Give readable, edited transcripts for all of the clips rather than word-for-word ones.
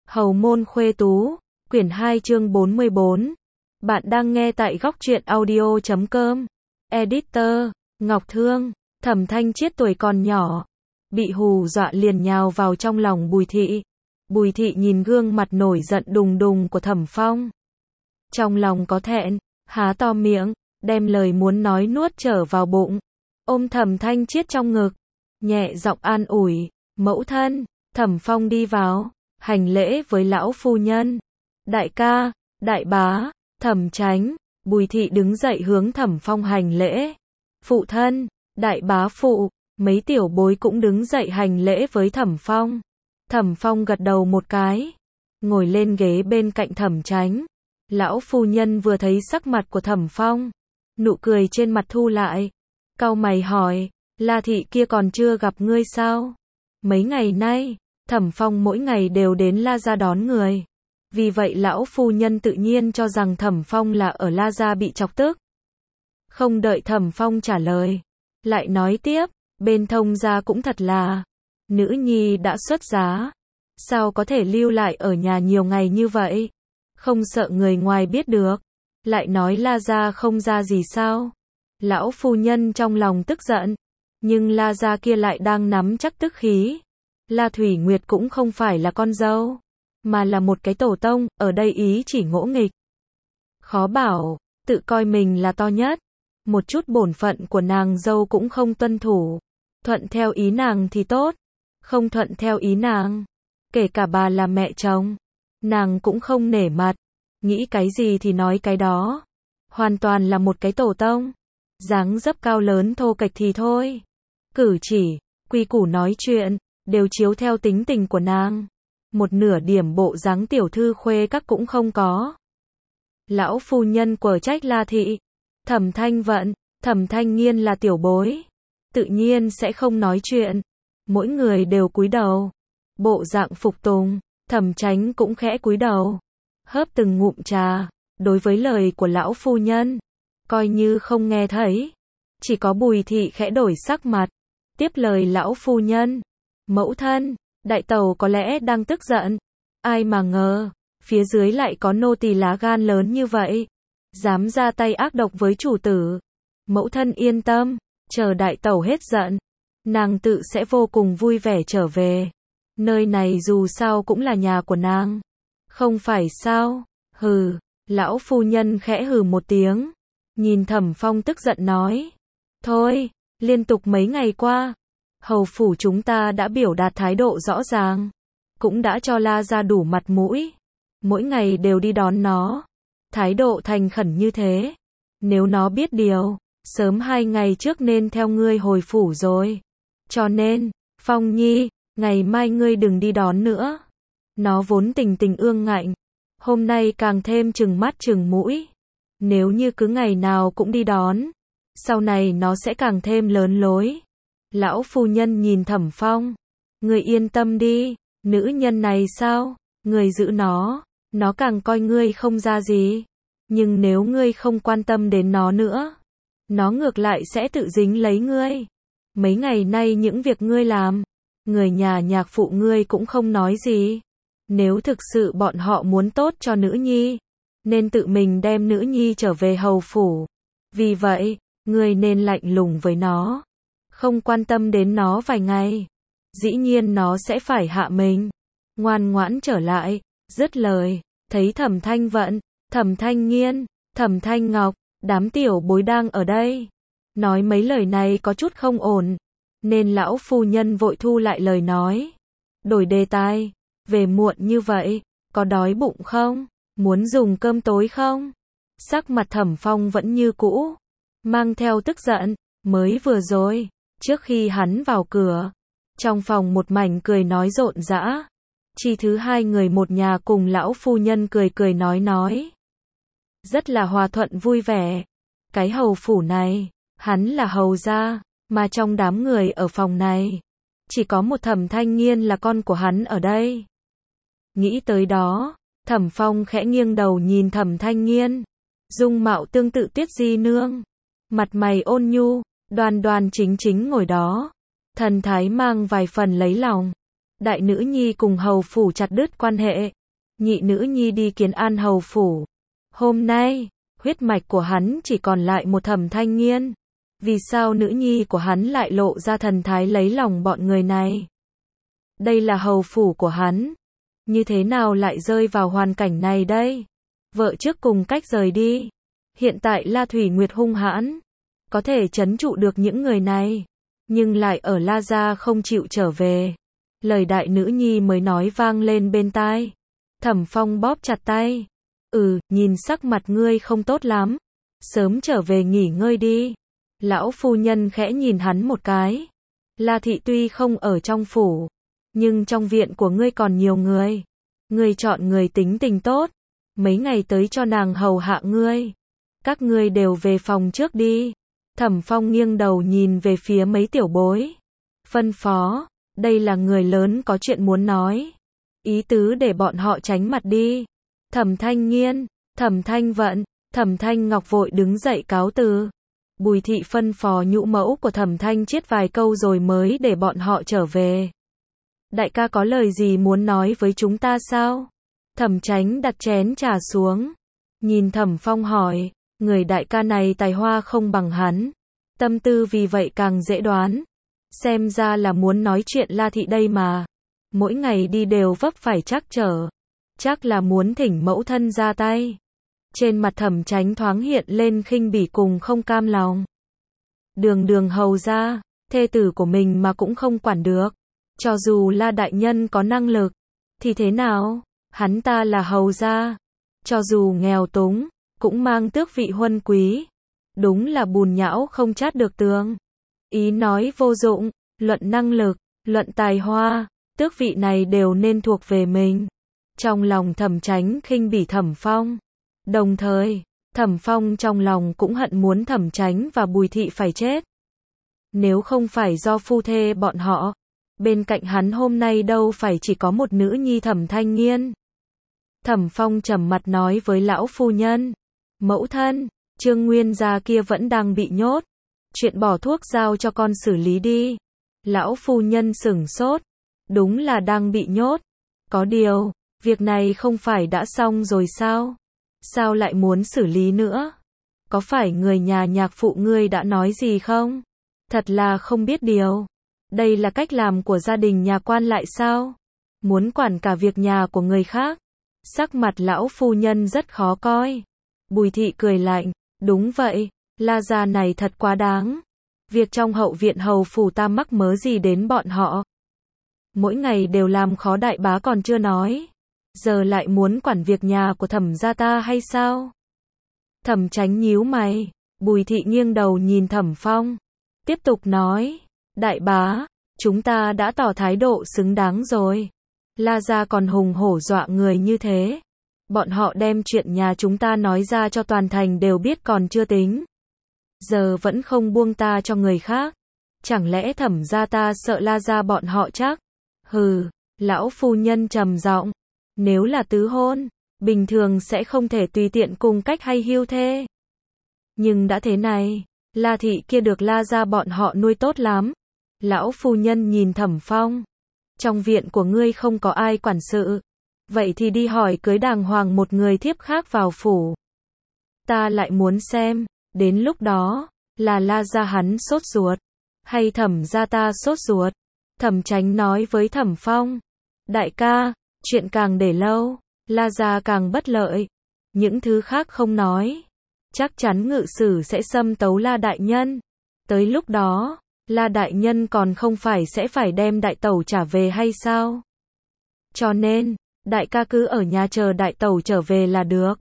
Hầu môn khuê tú, quyển 2 chương 44. Bạn đang nghe tại góc truyện audio.com. Editor, Ngọc Thương. Thẩm Thanh Chiết tuổi còn nhỏ, bị hù dọa liền nhào vào trong lòng Bùi Thị. Bùi Thị nhìn gương mặt nổi giận đùng đùng của Thẩm Phong. Trong lòng có thẹn, há to miệng, đem lời muốn nói nuốt trở vào bụng. Ôm Thẩm Thanh Chiết trong ngực, nhẹ giọng an ủi, mẫu thân. Thẩm Phong đi vào, hành lễ với lão phu nhân. Đại ca, đại bá, Thẩm Chánh. Bùi Thị đứng dậy hướng Thẩm Phong hành lễ. Phụ thân, đại bá phụ, mấy tiểu bối cũng đứng dậy hành lễ với Thẩm Phong. Thẩm Phong gật đầu một cái, ngồi lên ghế bên cạnh Thẩm Chánh. Lão phu nhân vừa thấy sắc mặt của Thẩm Phong, nụ cười trên mặt thu lại, cau mày hỏi, La thị kia còn chưa gặp ngươi sao? Mấy ngày nay, Thẩm Phong mỗi ngày đều đến La gia đón người. Vì vậy lão phu nhân tự nhiên cho rằng Thẩm Phong là ở La gia bị chọc tức. Không đợi Thẩm Phong trả lời, lại nói tiếp, bên Thông gia cũng thật là, nữ nhi đã xuất giá, sao có thể lưu lại ở nhà nhiều ngày như vậy? Không sợ người ngoài biết được, lại nói La gia không ra gì sao? Lão phu nhân trong lòng tức giận, nhưng La gia kia lại đang nắm chắc tức khí. La Thủy Nguyệt cũng không phải là con dâu, mà là một cái tổ tông, ở đây ý chỉ ngỗ nghịch. Khó bảo, tự coi mình là to nhất, một chút bổn phận của nàng dâu cũng không tuân thủ. Thuận theo ý nàng thì tốt, không thuận theo ý nàng, kể cả bà là mẹ chồng, nàng cũng không nể mặt, nghĩ cái gì thì nói cái đó. Hoàn toàn là một cái tổ tông, dáng dấp cao lớn thô kệch thì thôi. Cử chỉ, quy củ nói chuyện, đều chiếu theo tính tình của nàng. Một nửa điểm bộ dáng tiểu thư khuê các cũng không có. Lão phu nhân quở trách La thị. Thẩm Thanh Vận, Thẩm Thanh Nghiên là tiểu bối, tự nhiên sẽ không nói chuyện. Mỗi người đều cúi đầu, bộ dạng phục tùng. Thẩm Chánh cũng khẽ cúi đầu, hớp từng ngụm trà. Đối với lời của lão phu nhân, coi như không nghe thấy. Chỉ có Bùi Thị khẽ đổi sắc mặt, tiếp lời lão phu nhân. Mẫu thân, đại tẩu có lẽ đang tức giận. Ai mà ngờ, phía dưới lại có nô tỳ lá gan lớn như vậy, dám ra tay ác độc với chủ tử. Mẫu thân yên tâm, chờ đại tẩu hết giận, nàng tự sẽ vô cùng vui vẻ trở về. Nơi này dù sao cũng là nhà của nàng, không phải sao? Hừ. Lão phu nhân khẽ hừ một tiếng, nhìn Thẩm Phong tức giận nói. Thôi, liên tục mấy ngày qua, hầu phủ chúng ta đã biểu đạt thái độ rõ ràng, cũng đã cho La gia đủ mặt mũi, mỗi ngày đều đi đón nó, thái độ thành khẩn như thế. Nếu nó biết điều, sớm 2 ngày trước nên theo ngươi hồi phủ rồi. Cho nên, Phong Nhi, ngày mai ngươi đừng đi đón nữa. Nó vốn tình tình ương ngạnh, hôm nay càng thêm trừng mắt trừng mũi. Nếu như cứ ngày nào cũng đi đón, sau này nó sẽ càng thêm lớn lối. Lão phu nhân nhìn Thẩm Phong, ngươi yên tâm đi, nữ nhân này sao, ngươi giữ nó càng coi ngươi không ra gì. Nhưng nếu ngươi không quan tâm đến nó nữa, nó ngược lại sẽ tự dính lấy ngươi. Mấy ngày nay những việc ngươi làm, người nhà nhạc phụ ngươi cũng không nói gì. Nếu thực sự bọn họ muốn tốt cho nữ nhi, nên tự mình đem nữ nhi trở về hầu phủ. Vì vậy, ngươi nên lạnh lùng với nó, không quan tâm đến nó vài ngày. Dĩ nhiên nó sẽ phải hạ mình, ngoan ngoãn trở lại. Dứt lời, thấy Thẩm Thanh Vận, Thẩm Thanh Nghiên, Thẩm Thanh Ngọc, đám tiểu bối đang ở đây. Nói mấy lời này có chút không ổn, nên lão phu nhân vội thu lại lời nói. Đổi đề tài, về muộn như vậy, có đói bụng không? Muốn dùng cơm tối không? Sắc mặt Thẩm Phong vẫn như cũ, mang theo tức giận. Mới vừa rồi, trước khi hắn vào cửa, trong phòng một mảnh cười nói rộn rã. Chi thứ hai người một nhà cùng lão phu nhân cười cười nói. Rất là hòa thuận vui vẻ. Cái hầu phủ này, hắn là hầu gia, mà trong đám người ở phòng này, chỉ có một Thẩm Thanh Nghiên là con của hắn ở đây. Nghĩ tới đó, Thẩm Phong khẽ nghiêng đầu nhìn Thẩm Thanh Nghiên, dung mạo tương tự Tuyết Di nương, mặt mày ôn nhu, đoan đoan chính chính ngồi đó, thần thái mang vài phần lấy lòng. Đại nữ nhi cùng hầu phủ chặt đứt quan hệ, nhị nữ nhi đi kiến an hầu phủ. Hôm nay, huyết mạch của hắn chỉ còn lại một Thẩm Thanh Nghiên. Vì sao nữ nhi của hắn lại lộ ra thần thái lấy lòng bọn người này? Đây là hầu phủ của hắn. Như thế nào lại rơi vào hoàn cảnh này đây? Vợ trước cùng cách rời đi. Hiện tại La Thủy Nguyệt hung hãn, có thể trấn trụ được những người này, nhưng lại ở La gia không chịu trở về. Lời đại nữ nhi mới nói vang lên bên tai. Thẩm Phong bóp chặt tay. Nhìn sắc mặt ngươi không tốt lắm. Sớm trở về nghỉ ngơi đi. Lão phu nhân khẽ nhìn hắn một cái. La thị tuy không ở trong phủ, nhưng trong viện của ngươi còn nhiều người. Ngươi chọn người tính tình tốt, mấy ngày tới cho nàng hầu hạ ngươi. Các ngươi đều về phòng trước đi. Thẩm Phong nghiêng đầu nhìn về phía mấy tiểu bối. Phân phó, đây là người lớn có chuyện muốn nói. Ý tứ để bọn họ tránh mặt đi. Thẩm Thanh Nghiên, Thẩm Thanh Vận, Thẩm Thanh Ngọc vội đứng dậy cáo từ. Bùi thị phân phó nhũ mẫu của Thẩm Thanh Chiết vài câu rồi mới để bọn họ trở về. Đại ca có lời gì muốn nói với chúng ta sao? Thẩm Chánh đặt chén trà xuống, nhìn Thẩm Phong hỏi, người đại ca này tài hoa không bằng hắn, tâm tư vì vậy càng dễ đoán. Xem ra là muốn nói chuyện La thị đây mà. Mỗi ngày đi đều vấp phải trắc trở. Chắc là muốn thỉnh mẫu thân ra tay. Trên mặt Thẩm Chánh thoáng hiện lên khinh bỉ cùng không cam lòng. Đường hầu ra, thê tử của mình mà cũng không quản được. Cho dù La đại nhân có năng lực, thì thế nào? Hắn ta là hầu gia. Cho dù nghèo túng, cũng mang tước vị huân quý. Đúng là bùn nhão không chát được tường. Ý nói vô dụng, luận năng lực, luận tài hoa, tước vị này đều nên thuộc về mình. Trong lòng Thẩm Chánh khinh bỉ Thẩm Phong. Đồng thời, Thẩm Phong trong lòng cũng hận muốn Thẩm Chánh và Bùi thị phải chết. Nếu không phải do phu thê bọn họ, bên cạnh hắn hôm nay đâu phải chỉ có một nữ nhi Thẩm Thanh Nghiên. Thẩm Phong trầm mặt nói với lão phu nhân, mẫu thân, Trương Nguyên gia kia vẫn đang bị nhốt. Chuyện bỏ thuốc giao cho con xử lý đi. Lão phu nhân sửng sốt. Đúng là đang bị nhốt. Có điều, việc này không phải đã xong rồi sao? Sao lại muốn xử lý nữa? Có phải người nhà nhạc phụ ngươi đã nói gì không? Thật là không biết điều. Đây là cách làm của gia đình nhà quan lại sao? Muốn quản cả việc nhà của người khác. Sắc mặt lão phu nhân rất khó coi. Bùi thị cười lạnh. Đúng vậy, La gia này thật quá đáng. Việc trong hậu viện hầu phủ ta mắc mớ gì đến bọn họ. Mỗi ngày đều làm khó đại bá còn chưa nói. Giờ lại muốn quản việc nhà của Thẩm gia ta hay sao? Thẩm Chánh nhíu mày. Bùi thị nghiêng đầu nhìn Thẩm Phong. Tiếp tục nói. Đại bá, chúng ta đã tỏ thái độ xứng đáng rồi. La gia còn hùng hổ dọa người như thế. Bọn họ đem chuyện nhà chúng ta nói ra cho toàn thành đều biết còn chưa tính. Giờ vẫn không buông ta cho người khác. Chẳng lẽ Thẩm gia ta sợ La gia bọn họ chắc? Hừ, lão phu nhân trầm giọng. Nếu là tứ hôn, bình thường sẽ không thể tùy tiện cùng cách hay hưu thê. Nhưng đã thế này, La thị kia được La gia bọn họ nuôi tốt lắm. Lão phu nhân nhìn Thẩm Phong. Trong viện của ngươi không có ai quản sự. Vậy thì đi hỏi cưới đàng hoàng một người thiếp khác vào phủ. Ta lại muốn xem, đến lúc đó, là La gia hắn sốt ruột, hay Thẩm gia ta sốt ruột. Thẩm Chánh nói với Thẩm Phong. Đại ca, chuyện càng để lâu, La gia càng bất lợi. Những thứ khác không nói. Chắc chắn ngự sử sẽ xâm tấu La đại nhân. Tới lúc đó, La đại nhân còn không phải sẽ phải đem đại tẩu trả về hay sao? Cho nên, đại ca cứ ở nhà chờ đại tẩu trở về là được.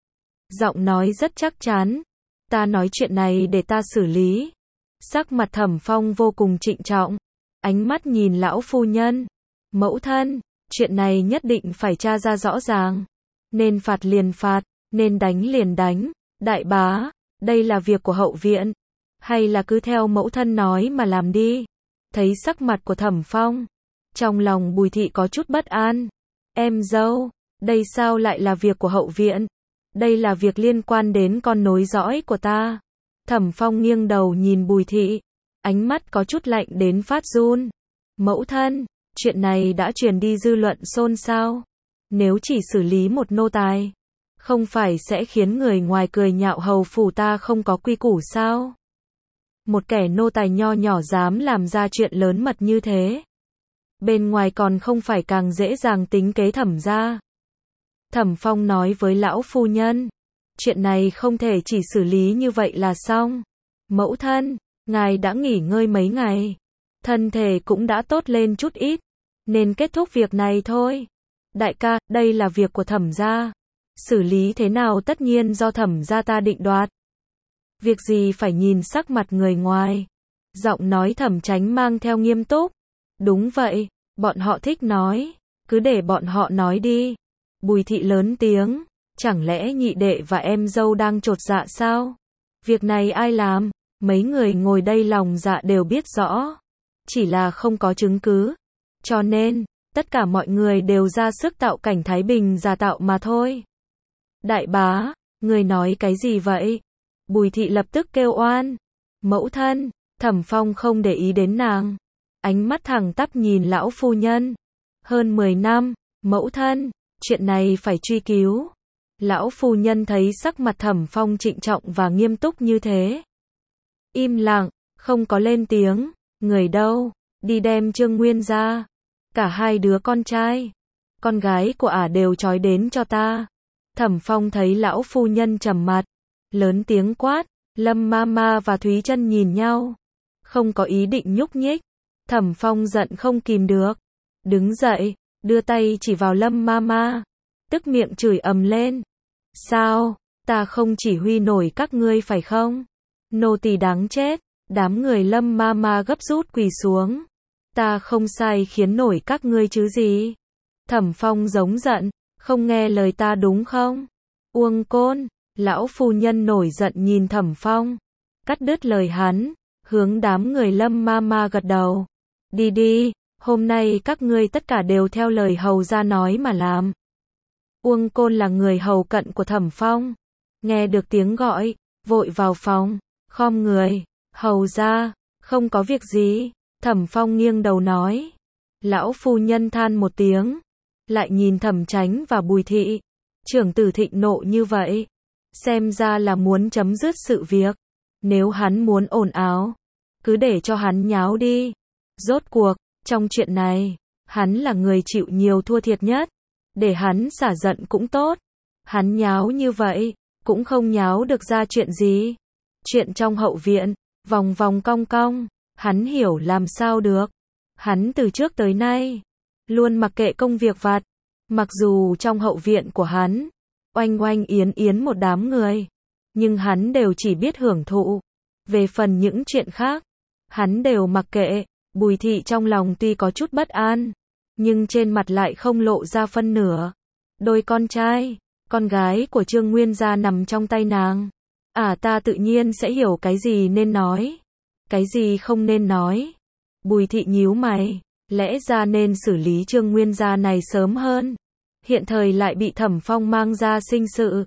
Giọng nói rất chắc chắn. Ta nói chuyện này để ta xử lý. Sắc mặt Thẩm Phong vô cùng trịnh trọng. Ánh mắt nhìn lão phu nhân. Mẫu thân, chuyện này nhất định phải tra ra rõ ràng. Nên phạt liền phạt, nên đánh liền đánh. Đại bá, đây là việc của hậu viện. Hay là cứ theo mẫu thân nói mà làm đi. Thấy sắc mặt của Thẩm Phong, trong lòng Bùi thị có chút bất an. Em dâu, đây sao lại là việc của hậu viện? Đây là việc liên quan đến con nối dõi của ta. Thẩm Phong nghiêng đầu nhìn Bùi thị, ánh mắt có chút lạnh đến phát run. Mẫu thân, chuyện này đã truyền đi dư luận xôn xao. Nếu chỉ xử lý một nô tài, không phải sẽ khiến người ngoài cười nhạo hầu phủ ta không có quy củ sao? Một kẻ nô tài nho nhỏ dám làm ra chuyện lớn mật như thế. Bên ngoài còn không phải càng dễ dàng tính kế Thẩm gia. Thẩm Phong nói với lão phu nhân, chuyện này không thể chỉ xử lý như vậy là xong. Mẫu thân, ngài đã nghỉ ngơi mấy ngày, thân thể cũng đã tốt lên chút ít, nên kết thúc việc này thôi. Đại ca, đây là việc của Thẩm gia, xử lý thế nào tất nhiên do Thẩm gia ta định đoạt. Việc gì phải nhìn sắc mặt người ngoài. Giọng nói Thẩm Chánh mang theo nghiêm túc. Đúng vậy, bọn họ thích nói, cứ để bọn họ nói đi. Bùi thị lớn tiếng, chẳng lẽ nhị đệ và em dâu đang chột dạ sao? Việc này ai làm? Mấy người ngồi đây lòng dạ đều biết rõ, chỉ là không có chứng cứ, cho nên tất cả mọi người đều ra sức tạo cảnh thái bình giả tạo mà thôi. Đại bá, người nói cái gì vậy? Bùi thị lập tức kêu oan. Mẫu thân, Thẩm Phong không để ý đến nàng, ánh mắt thẳng tắp nhìn lão phu nhân. Hơn 10 năm, mẫu thân, chuyện này phải truy cứu. Lão phu nhân thấy sắc mặt Thẩm Phong trịnh trọng và nghiêm túc như thế, im lặng, không có lên tiếng. Người đâu? Đi đem Trương Nguyên ra. Cả hai đứa con trai, con gái của ả đều trói đến cho ta. Thẩm Phong thấy lão phu nhân trầm mặt, lớn tiếng quát. Lâm Mama và Thúy Trân nhìn nhau, không có ý định nhúc nhích. Thẩm Phong giận không kìm được, đứng dậy, đưa tay chỉ vào Lâm Mama, tức miệng chửi ầm lên. Sao, ta không chỉ huy nổi các ngươi phải không? Nô tỳ đáng chết. Đám người Lâm Mama gấp rút quỳ xuống. Ta không sai khiến nổi các ngươi chứ gì? Thẩm Phong giống giận, không nghe lời ta đúng không? Uông Côn, lão phu nhân nổi giận nhìn Thẩm Phong, cắt đứt lời hắn, hướng đám người Lâm Mama gật đầu. Đi đi, hôm nay các ngươi tất cả đều theo lời hầu gia nói mà làm. Uông Côn là người hầu cận của Thẩm Phong, nghe được tiếng gọi, vội vào phòng, khom người. Hầu gia, không có việc gì. Thẩm Phong nghiêng đầu nói. Lão phu nhân than một tiếng, lại nhìn Thẩm Chánh và Bùi thị. Trưởng tử thịnh nộ như vậy, xem ra là muốn chấm dứt sự việc. Nếu hắn muốn ồn ào, cứ để cho hắn nháo đi. Rốt cuộc, trong chuyện này, hắn là người chịu nhiều thua thiệt nhất. Để hắn xả giận cũng tốt. Hắn nháo như vậy, cũng không nháo được ra chuyện gì. Chuyện trong hậu viện, vòng vòng cong cong, hắn hiểu làm sao được. Hắn từ trước tới nay, luôn mặc kệ công việc vặt. Mặc dù trong hậu viện của hắn, oanh oanh yến yến một đám người, nhưng hắn đều chỉ biết hưởng thụ. Về phần những chuyện khác, hắn đều mặc kệ. Bùi thị trong lòng tuy có chút bất an, nhưng trên mặt lại không lộ ra phân nửa. Đôi con trai, con gái của Trương Nguyên gia nằm trong tay nàng. Ta tự nhiên sẽ hiểu cái gì nên nói, cái gì không nên nói. Bùi thị nhíu mày, lẽ ra nên xử lý Trương Nguyên gia này sớm hơn. Hiện thời lại bị Thẩm Phong mang ra sinh sự.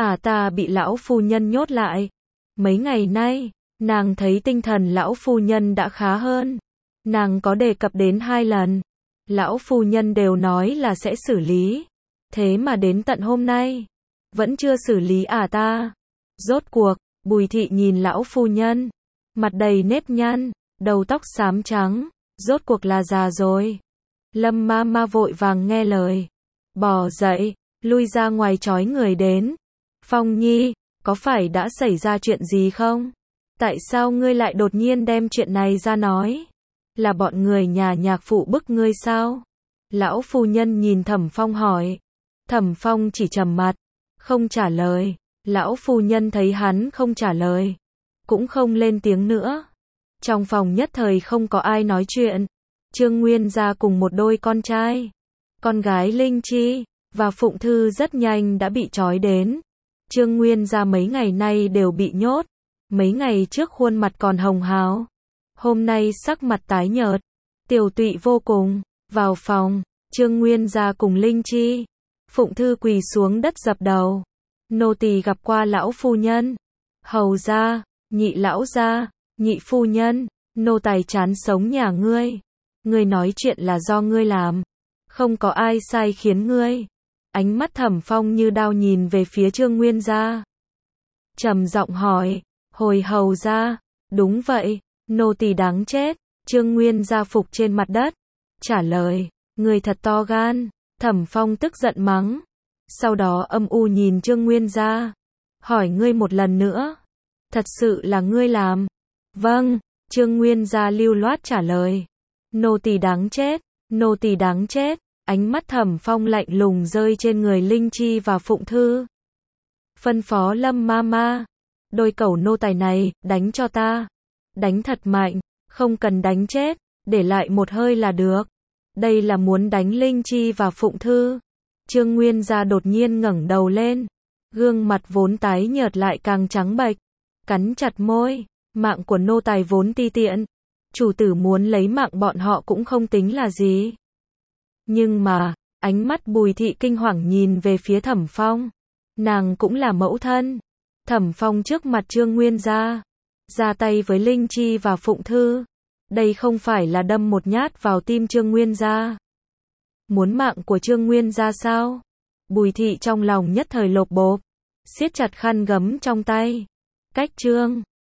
Ta bị lão phu nhân nhốt lại. Mấy ngày nay, nàng thấy tinh thần lão phu nhân đã khá hơn. Nàng có đề cập đến 2 lần. Lão phu nhân đều nói là sẽ xử lý. Thế mà đến tận hôm nay, vẫn chưa xử lý ta. Rốt cuộc, Bùi thị nhìn lão phu nhân, mặt đầy nếp nhăn, đầu tóc xám trắng, rốt cuộc là già rồi. Lâm Mama vội vàng nghe lời, bò dậy, lui ra ngoài trói người đến. Phong Nhi, có phải đã xảy ra chuyện gì không? Tại sao ngươi lại đột nhiên đem chuyện này ra nói? Là bọn người nhà nhạc phụ bức ngươi sao? Lão phu nhân nhìn Thẩm Phong hỏi. Thẩm Phong chỉ trầm mặt, không trả lời. Lão phu nhân thấy hắn không trả lời, cũng không lên tiếng nữa. Trong phòng nhất thời không có ai nói chuyện. Trương Nguyên gia cùng một đôi con trai, con gái Linh Chi và Phụng Thư rất nhanh đã bị trói đến. Trương Nguyên gia mấy ngày nay đều bị nhốt. Mấy ngày trước khuôn mặt còn hồng hào, hôm nay sắc mặt tái nhợt, tiều tụy vô cùng. Vào phòng, Trương Nguyên gia cùng Linh Chi, Phụng Thư quỳ xuống đất dập đầu. Nô tỳ gặp qua lão phu nhân. Hầu gia, nhị lão gia, nhị phu nhân, nô tài chán sống nhà ngươi. Ngươi nói chuyện là do ngươi làm, không có ai sai khiến ngươi. Ánh mắt Thẩm Phong như đao nhìn về phía Trương Nguyên gia. Trầm giọng hỏi, hồi hầu gia, đúng vậy, nô tỳ đáng chết. Trương Nguyên gia phục trên mặt đất, trả lời, người thật to gan. Thẩm Phong tức giận mắng. Sau đó âm u nhìn Trương Nguyên gia, hỏi ngươi một lần nữa, thật sự là ngươi làm? Vâng, Trương Nguyên gia lưu loát trả lời. Nô tỳ đáng chết, nô tỳ đáng chết. Ánh mắt Thẩm Phong lạnh lùng rơi trên người Linh Chi và Phụng Thư. Phân phó Lâm Mama, đôi cẩu nô tài này, đánh cho ta. Đánh thật mạnh, không cần đánh chết, để lại một hơi là được. Đây là muốn đánh Linh Chi và Phụng Thư. Trương Nguyên gia đột nhiên ngẩng đầu lên, gương mặt vốn tái nhợt lại càng trắng bệch, cắn chặt môi, mạng của nô tài vốn ti tiện, chủ tử muốn lấy mạng bọn họ cũng không tính là gì. Nhưng mà, ánh mắt Bùi Thị kinh hoàng nhìn về phía Thẩm Phong, nàng cũng là mẫu thân. Thẩm Phong trước mặt Trương Nguyên gia, ra tay với Linh Chi và Phụng Thư, đây không phải là đâm một nhát vào tim Trương Nguyên gia. Muốn mạng của Trương Nguyên gia sao? Bùi Thị trong lòng nhất thời lột bột, siết chặt khăn gấm trong tay. Cách Trương